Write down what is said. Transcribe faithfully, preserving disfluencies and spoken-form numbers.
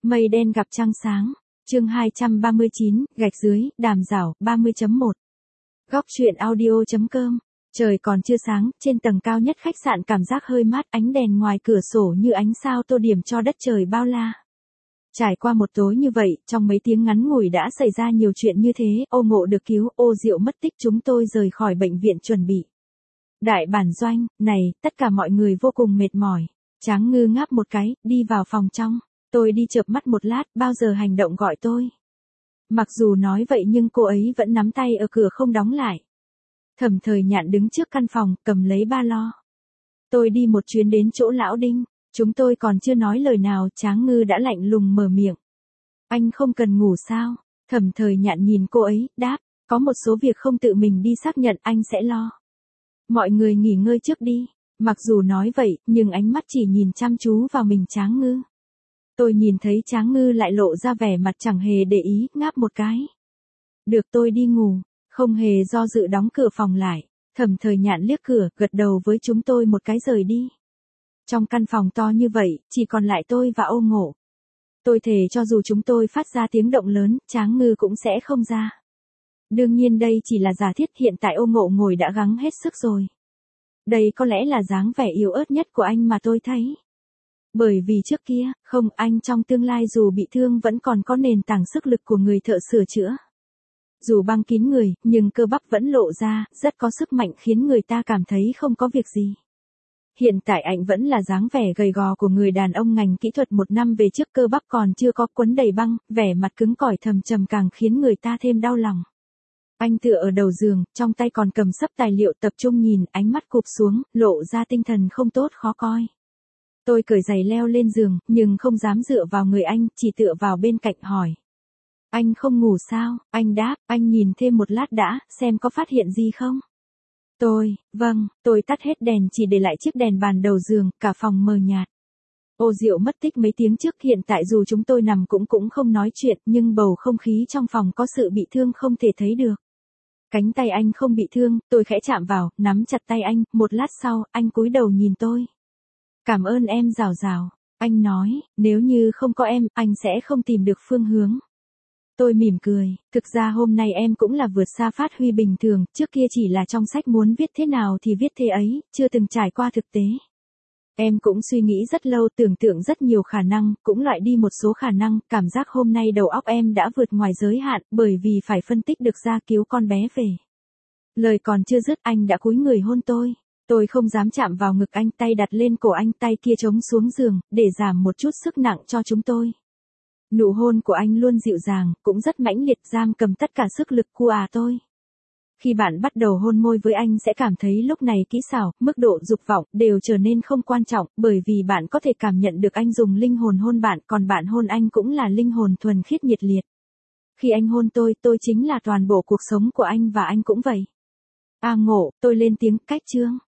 Mây đen gặp trăng sáng. Chương hai trăm ba mươi chín, gạch dưới, đàm rảo, ba mươi chấm một. Góc truyện audio chấm com. Trời còn chưa sáng, trên tầng cao nhất khách sạn cảm giác hơi mát, ánh đèn ngoài cửa sổ như ánh sao tô điểm cho đất trời bao la. Trải qua một tối như vậy, trong mấy tiếng ngắn ngủi đã xảy ra nhiều chuyện như thế, Ô Ngộ được cứu, Ô Diệu mất tích, chúng tôi rời khỏi bệnh viện chuẩn bị. Đại bản doanh, này, tất cả mọi người vô cùng mệt mỏi. Tráng Ngư ngáp một cái, đi vào phòng trong. Tôi đi chợp mắt một lát, bao giờ hành động gọi tôi. Mặc dù nói vậy nhưng cô ấy vẫn nắm tay ở cửa không đóng lại. Thẩm Thời Nhạn đứng trước căn phòng, cầm lấy ba lo. Tôi đi một chuyến đến chỗ lão Đinh. Chúng tôi còn chưa nói lời nào, Tráng Ngư đã lạnh lùng mở miệng. Anh không cần ngủ sao? Thẩm Thời Nhạn nhìn cô ấy, đáp, có một số việc không tự mình đi xác nhận anh sẽ lo. Mọi người nghỉ ngơi trước đi. Mặc dù nói vậy, nhưng ánh mắt chỉ nhìn chăm chú vào mình Tráng Ngư. Tôi nhìn thấy Tráng Ngư lại lộ ra vẻ mặt chẳng hề để ý, ngáp một cái. Được, tôi đi ngủ, không hề do dự đóng cửa phòng lại. Thẩm Thời Nhạn liếc cửa, gật đầu với chúng tôi một cái rời đi. Trong căn phòng to như vậy, chỉ còn lại tôi và Ô Ngộ. Tôi thề cho dù chúng tôi phát ra tiếng động lớn, Tráng Ngư cũng sẽ không ra. Đương nhiên đây chỉ là giả thiết, hiện tại Ô Ngộ ngồi đã gắng hết sức rồi. Đây có lẽ là dáng vẻ yếu ớt nhất của anh mà tôi thấy. Bởi vì trước kia, không, anh trong tương lai dù bị thương vẫn còn có nền tảng sức lực của người thợ sửa chữa. Dù băng kín người, nhưng cơ bắp vẫn lộ ra, rất có sức mạnh khiến người ta cảm thấy không có việc gì. Hiện tại anh vẫn là dáng vẻ gầy gò của người đàn ông ngành kỹ thuật một năm về trước, cơ bắp còn chưa có quấn đầy băng, vẻ mặt cứng cỏi thầm trầm càng khiến người ta thêm đau lòng. Anh tựa ở đầu giường, trong tay còn cầm sấp tài liệu, tập trung nhìn, ánh mắt cụp xuống, lộ ra tinh thần không tốt khó coi. Tôi cởi giày leo lên giường, nhưng không dám dựa vào người anh, chỉ tựa vào bên cạnh hỏi. Anh không ngủ sao? Anh đáp, anh nhìn thêm một lát đã, xem có phát hiện gì không? Tôi, vâng, tôi tắt hết đèn chỉ để lại chiếc đèn bàn đầu giường, cả phòng mờ nhạt. Ô Diệu mất tích mấy tiếng trước, hiện tại dù chúng tôi nằm cũng cũng không nói chuyện, nhưng bầu không khí trong phòng có sự bị thương không thể thấy được. Cánh tay anh không bị thương, tôi khẽ chạm vào, nắm chặt tay anh, một lát sau, anh cúi đầu nhìn tôi. Cảm ơn em Rào Rào, anh nói, nếu như không có em, anh sẽ không tìm được phương hướng. Tôi mỉm cười, thực ra hôm nay em cũng là vượt xa phát huy bình thường, trước kia chỉ là trong sách muốn viết thế nào thì viết thế ấy, chưa từng trải qua thực tế. Em cũng suy nghĩ rất lâu, tưởng tượng rất nhiều khả năng, cũng loại đi một số khả năng, cảm giác hôm nay đầu óc em đã vượt ngoài giới hạn, bởi vì phải phân tích được ra cứu con bé về. Lời còn chưa dứt, anh đã cúi người hôn tôi. Tôi không dám chạm vào ngực anh, tay đặt lên cổ anh, tay kia chống xuống giường, để giảm một chút sức nặng cho chúng tôi. Nụ hôn của anh luôn dịu dàng, cũng rất mãnh liệt, giam cầm tất cả sức lực của à tôi. Khi bạn bắt đầu hôn môi với anh sẽ cảm thấy lúc này kỹ xảo, mức độ dục vọng, đều trở nên không quan trọng, bởi vì bạn có thể cảm nhận được anh dùng linh hồn hôn bạn, còn bạn hôn anh cũng là linh hồn thuần khiết nhiệt liệt. Khi anh hôn tôi, tôi chính là toàn bộ cuộc sống của anh và anh cũng vậy. A Ngộ, tôi lên tiếng, cách chương.